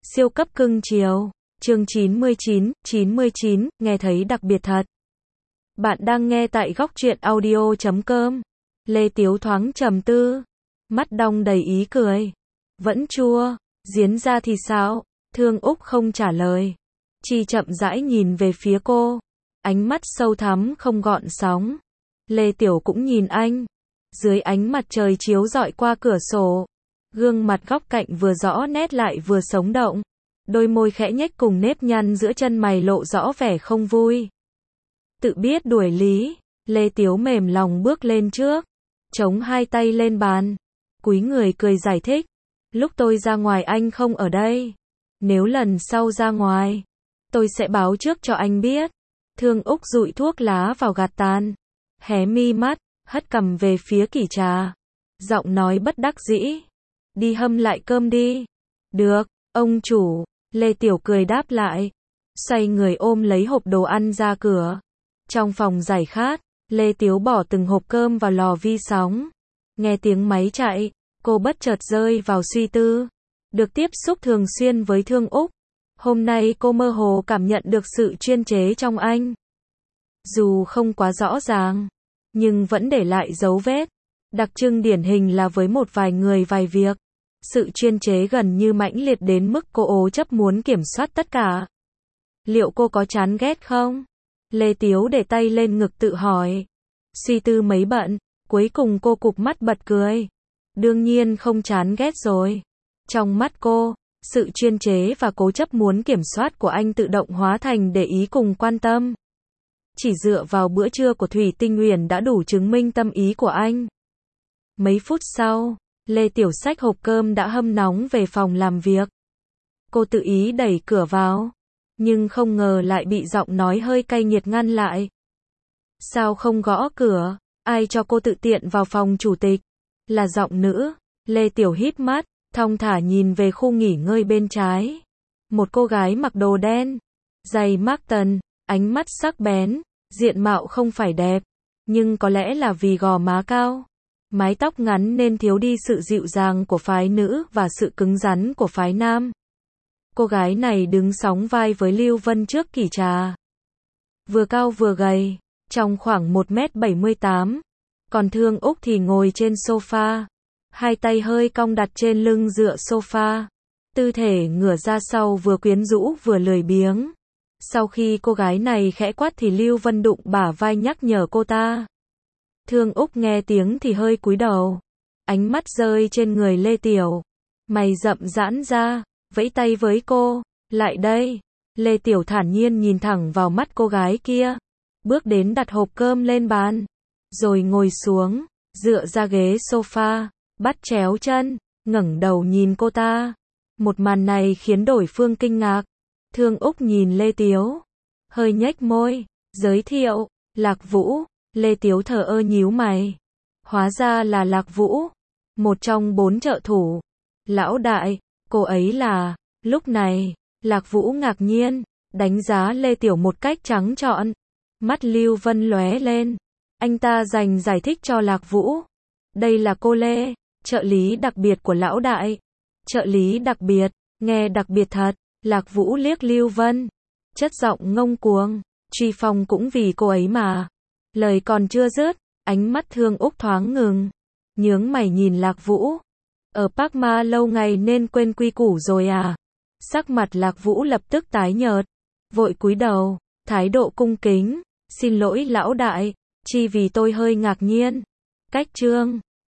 Siêu cấp cưng chiều. Chương 99, nghe thấy đặc biệt thật. Bạn đang nghe tại góc truyện audio.com. Lê Tiếu thoáng trầm tư, mắt đong đầy ý cười. Vẫn chua, Diến ra thì sao? Thương Úc không trả lời, chỉ chậm rãi nhìn về phía cô, ánh mắt sâu thẳm không gợn sóng. Lê Tiểu cũng nhìn anh, dưới ánh mặt trời chiếu rọi qua cửa sổ, gương mặt góc cạnh vừa rõ nét lại vừa sống động, đôi môi khẽ nhếch cùng nếp nhăn giữa chân mày lộ rõ vẻ không vui. Tự biết đuổi lý, Lê Tiếu mềm lòng bước lên trước, chống hai tay lên bàn, cúi người cười giải thích, lúc tôi ra ngoài anh không ở đây, nếu lần sau ra ngoài, tôi sẽ báo trước cho anh biết. Thương Úc dụi thuốc lá vào gạt tàn, hé mi mắt, hất cằm về phía kỷ trà, giọng nói bất đắc dĩ, đi hâm lại cơm đi. Được, ông chủ. Lê Tiểu cười đáp lại, xoay người ôm lấy hộp đồ ăn ra cửa. Trong phòng giải khát, Lê Tiếu bỏ từng hộp cơm vào lò vi sóng. Nghe tiếng máy chạy, cô bất chợt rơi vào suy tư. Được tiếp xúc thường xuyên với Thương Úc, hôm nay cô mơ hồ cảm nhận được sự chuyên chế trong anh. Dù không quá rõ ràng, nhưng vẫn để lại dấu vết. Đặc trưng điển hình là với một vài người vài việc. Sự chuyên chế gần như mãnh liệt đến mức cô cố chấp muốn kiểm soát tất cả. Liệu cô có chán ghét không? Lê Tiếu để tay lên ngực tự hỏi. Suy tư mấy bận, cuối cùng cô cụp mắt bật cười. Đương nhiên không chán ghét rồi. Trong mắt cô, sự chuyên chế và cố chấp muốn kiểm soát của anh tự động hóa thành để ý cùng quan tâm. Chỉ dựa vào bữa trưa của Thủy Tinh Uyển đã đủ chứng minh tâm ý của anh. Mấy phút sau, Lê Tiểu xách hộp cơm đã hâm nóng về phòng làm việc. Cô tự ý đẩy cửa vào, nhưng không ngờ lại bị giọng nói hơi cay nghiệt ngăn lại. Sao không gõ cửa, ai cho cô tự tiện vào phòng chủ tịch? Là giọng nữ. Lê Tiểu híp mắt, thong thả nhìn về khu nghỉ ngơi bên trái. Một cô gái mặc đồ đen, giày Martin, ánh mắt sắc bén, diện mạo không phải đẹp, nhưng có lẽ là vì gò má cao, mái tóc ngắn nên thiếu đi sự dịu dàng của phái nữ và sự cứng rắn của phái nam. Cô gái này đứng sóng vai với Lưu Vân trước kỷ trà. Vừa cao vừa gầy, trong khoảng 1m78. Còn Thương Úc thì ngồi trên sofa, hai tay hơi cong đặt trên lưng dựa sofa. Tư thể ngửa ra sau vừa quyến rũ vừa lười biếng. Sau khi cô gái này khẽ quát thì Lưu Vân đụng bả vai nhắc nhở cô ta. Thương Úc nghe tiếng thì hơi cúi đầu, ánh mắt rơi trên người Lê Tiểu, mày rậm giãn ra, vẫy tay với cô, lại đây. Lê Tiểu thản nhiên nhìn thẳng vào mắt cô gái kia, bước đến đặt hộp cơm lên bàn, rồi ngồi xuống, dựa ra ghế sofa, bắt chéo chân, ngẩng đầu nhìn cô ta. Một màn này khiến đối phương kinh ngạc. Thương Úc nhìn Lê Tiếu, hơi nhếch môi, giới thiệu, Lạc Vũ. Lê Tiếu thờ ơ nhíu mày. Hóa ra là Lạc Vũ, một trong 4 trợ thủ. Lão đại, cô ấy là... Lúc này, Lạc Vũ ngạc nhiên, đánh giá Lê Tiểu một cách trắng trọn. Mắt Lưu Vân lóe lên. Anh ta dành giải thích cho Lạc Vũ. Đây là cô Lê, trợ lý đặc biệt của lão đại. Trợ lý đặc biệt, nghe đặc biệt thật. Lạc Vũ liếc Lưu Vân, chất giọng ngông cuồng. Truy phong cũng vì cô ấy mà. Lời còn chưa dứt, ánh mắt Thương Úc thoáng ngừng, nhướng mày nhìn Lạc Vũ. Ở Park Ma lâu ngày nên quên quy củ rồi à? Sắc mặt Lạc Vũ lập tức tái nhợt, vội cúi đầu, thái độ cung kính, xin lỗi lão đại, chỉ vì tôi hơi ngạc nhiên. Cách trương,